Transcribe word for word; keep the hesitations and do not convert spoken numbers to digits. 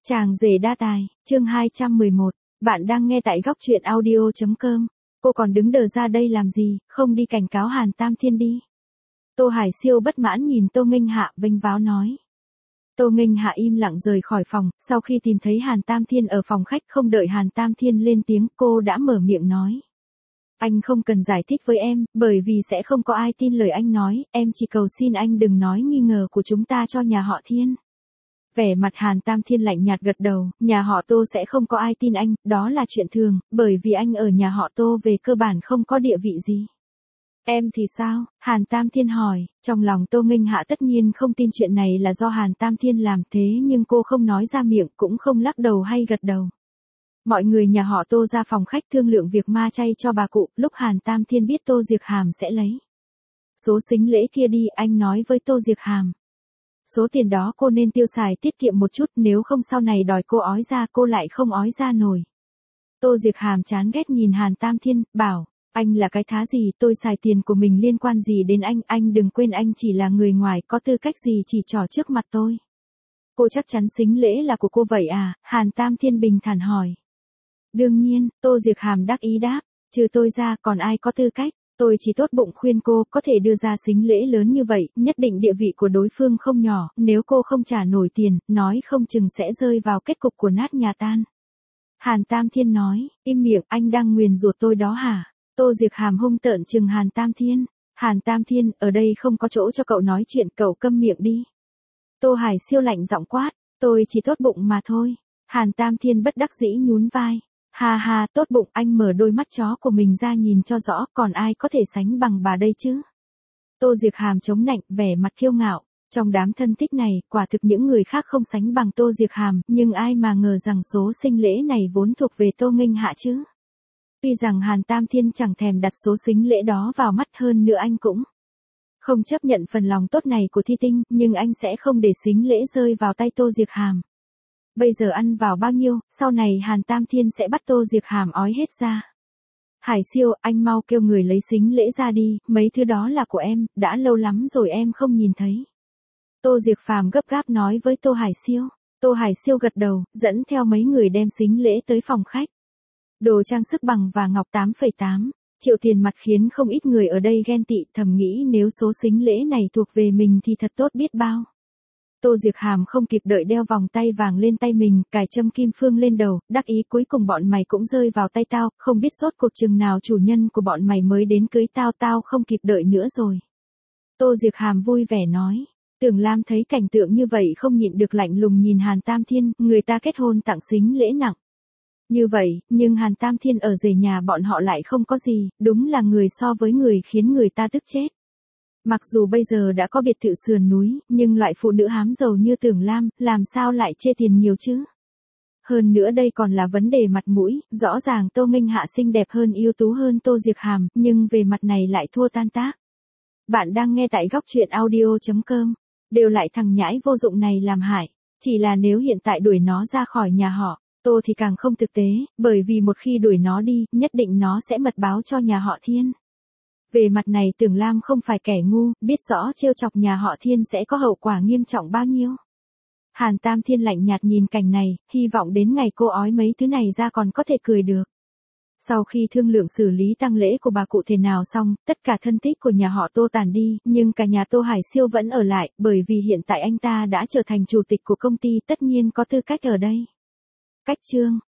Chàng rể đa tài, chương hai trăm mười một, bạn đang nghe tại góc truyện audio chấm com. Cô còn đứng đờ ra đây làm gì, không đi cảnh cáo Hàn Tam Thiên đi. Tô Hải Siêu bất mãn nhìn Tô Nghênh Hạ vênh váo nói. Tô Nghênh Hạ im lặng rời khỏi phòng, sau khi tìm thấy Hàn Tam Thiên ở phòng khách không đợi Hàn Tam Thiên lên tiếng cô đã mở miệng nói. Anh không cần giải thích với em, bởi vì sẽ không có ai tin lời anh nói, em chỉ cầu xin anh đừng nói nghi ngờ của chúng ta cho nhà họ Thiên. Vẻ mặt Hàn Tam Thiên lạnh nhạt gật đầu, nhà họ Tô sẽ không có ai tin anh, đó là chuyện thường, bởi vì anh ở nhà họ Tô về cơ bản không có địa vị gì. Em thì sao? Hàn Tam Thiên hỏi, trong lòng Tô Nghênh Hạ tất nhiên không tin chuyện này là do Hàn Tam Thiên làm thế nhưng cô không nói ra miệng cũng không lắc đầu hay gật đầu. Mọi người nhà họ Tô ra phòng khách thương lượng việc ma chay cho bà cụ, lúc Hàn Tam Thiên biết Tô Diệc Hàm sẽ lấy số sính lễ kia đi, anh nói với Tô Diệc Hàm. Số tiền đó cô nên tiêu xài tiết kiệm một chút, nếu không sau này đòi cô ói ra cô lại không ói ra nổi. Tô Diệc Hàm chán ghét nhìn Hàn Tam Thiên, bảo, anh là cái thá gì, tôi xài tiền của mình liên quan gì đến anh, anh đừng quên anh chỉ là người ngoài, có tư cách gì chỉ trỏ trước mặt tôi. Cô chắc chắn sính lễ là của cô vậy à, Hàn Tam Thiên bình thản hỏi. Đương nhiên, Tô Diệc Hàm đắc ý đáp, trừ tôi ra còn ai có tư cách. Tôi chỉ tốt bụng khuyên cô có thể đưa ra sính lễ lớn như vậy, nhất định địa vị của đối phương không nhỏ, nếu cô không trả nổi tiền, nói không chừng sẽ rơi vào kết cục của nát nhà tan. Hàn Tam Thiên nói, im miệng, anh đang nguyền rủa tôi đó hả? Tô Diệc Hàm hung tợn chừng Hàn Tam Thiên. Hàn Tam Thiên, ở đây không có chỗ cho cậu nói chuyện, cậu câm miệng đi. Tô Hải Siêu lạnh giọng quát, tôi chỉ tốt bụng mà thôi. Hàn Tam Thiên bất đắc dĩ nhún vai. Ha ha, tốt bụng, anh mở đôi mắt chó của mình ra nhìn cho rõ, còn ai có thể sánh bằng bà đây chứ? Tô Diệc Hàm chống nạnh, vẻ mặt kiêu ngạo. Trong đám thân thích này, quả thực những người khác không sánh bằng Tô Diệc Hàm, nhưng ai mà ngờ rằng số sính lễ này vốn thuộc về Tô Nghênh Hạ chứ? Tuy rằng Hàn Tam Thiên chẳng thèm đặt số sính lễ đó vào mắt, hơn nữa anh cũng không chấp nhận phần lòng tốt này của Thi Tinh, nhưng anh sẽ không để sính lễ rơi vào tay Tô Diệc Hàm. Bây giờ ăn vào bao nhiêu, sau này Hàn Tam Thiên sẽ bắt Tô Diệc Hàm ói hết ra. Hải Siêu, anh mau kêu người lấy sính lễ ra đi, mấy thứ đó là của em, đã lâu lắm rồi em không nhìn thấy. Tô Diệc Phàm gấp gáp nói với Tô Hải Siêu. Tô Hải Siêu gật đầu, dẫn theo mấy người đem sính lễ tới phòng khách. Đồ trang sức bằng và ngọc tám phẩy tám triệu tiền mặt khiến không ít người ở đây ghen tị, thầm nghĩ nếu số sính lễ này thuộc về mình thì thật tốt biết bao. Tô Diệc Hàm không kịp đợi đeo vòng tay vàng lên tay mình, cài châm kim phương lên đầu, đắc ý cuối cùng bọn mày cũng rơi vào tay tao, không biết rốt cuộc chừng nào chủ nhân của bọn mày mới đến cưới tao, tao không kịp đợi nữa rồi. Tô Diệc Hàm vui vẻ nói. Tưởng Lam thấy cảnh tượng như vậy không nhịn được lạnh lùng nhìn Hàn Tam Thiên, người ta kết hôn tặng sính lễ nặng như vậy, nhưng Hàn Tam Thiên ở rể nhà bọn họ lại không có gì, đúng là người so với người khiến người ta tức chết. Mặc dù bây giờ đã có biệt thự sườn núi, nhưng loại phụ nữ hám giàu như Tưởng Lam, làm sao lại chê tiền nhiều chứ? Hơn nữa đây còn là vấn đề mặt mũi, rõ ràng Tô Nghênh Hạ xinh đẹp hơn, ưu tú hơn Tô Diệc Hàm, nhưng về mặt này lại thua tan tác. Bạn đang nghe tại góc truyện audio chấm com, đều lại thằng nhãi vô dụng này làm hại, chỉ là nếu hiện tại đuổi nó ra khỏi nhà họ Tô thì càng không thực tế, bởi vì một khi đuổi nó đi, nhất định nó sẽ mật báo cho nhà họ Thiên. Về mặt này Tưởng Lam không phải kẻ ngu, biết rõ trêu chọc nhà họ Thiên sẽ có hậu quả nghiêm trọng bao nhiêu. Hàn Tam Thiên lạnh nhạt nhìn cảnh này, hy vọng đến ngày cô ói mấy thứ này ra còn có thể cười được. Sau khi thương lượng xử lý tang lễ của bà cụ thế nào xong, tất cả thân thích của nhà họ Tô tản đi, nhưng cả nhà Tô Hải Siêu vẫn ở lại, bởi vì hiện tại anh ta đã trở thành chủ tịch của công ty, tất nhiên có tư cách ở đây. Cách chương